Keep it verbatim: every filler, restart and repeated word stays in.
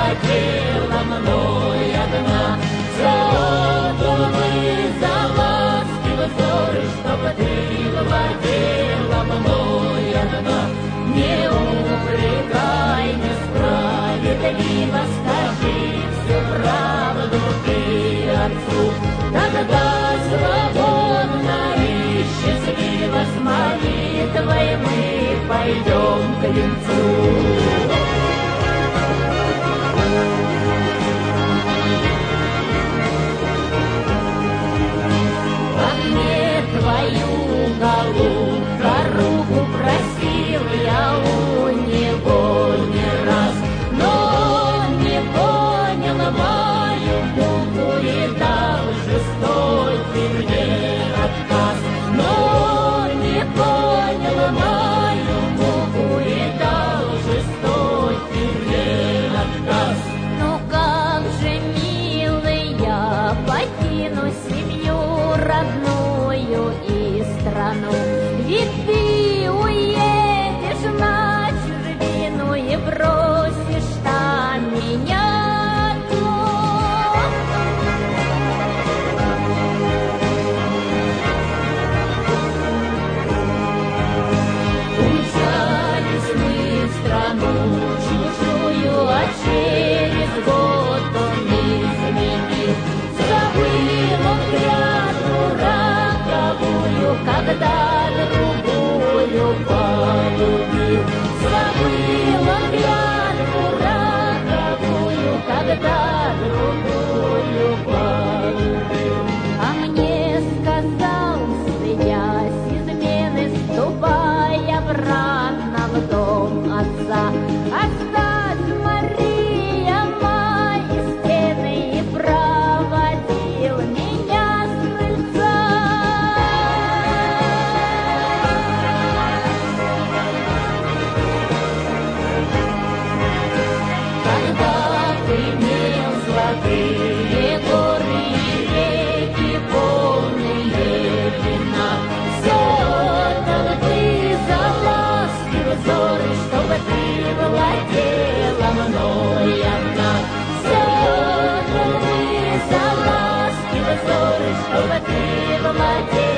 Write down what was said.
владела мной одна. Создал бы за ласки взоры, чтобы ты владела мной одна. Не упрекай несправедливо, скажи всю правду ты отцу. Тогда свободно и счастливо с молитвой мы пойдем к венцу. Твою голубка руку просил я у него не раз, но он не понял мою муку и дал жестокий мне отказ. Но он не понял мою муку и дал жестокий мне отказ. Ну как же, милый, я покину семью родную и страну, ведь ты уедешь на чужбину и бросишь там меня одну. Умчались мы в страну чужую, а через год он изменил. Забыл он клятву роковую, когда другую полюбил. Забыл он клятву роковую, когда другую полюбил. А мне сказал, стыдясь измены, ступай обратно в дом отца. Оставь, Мария, мои стены, и проводил меня с крыльца. Когда ты имел золотые горы и реки, полные вина, создал ты за ласки взоры, чтобы ты владела мной одна. Создал ты за ласки взоры, чтобы ты владела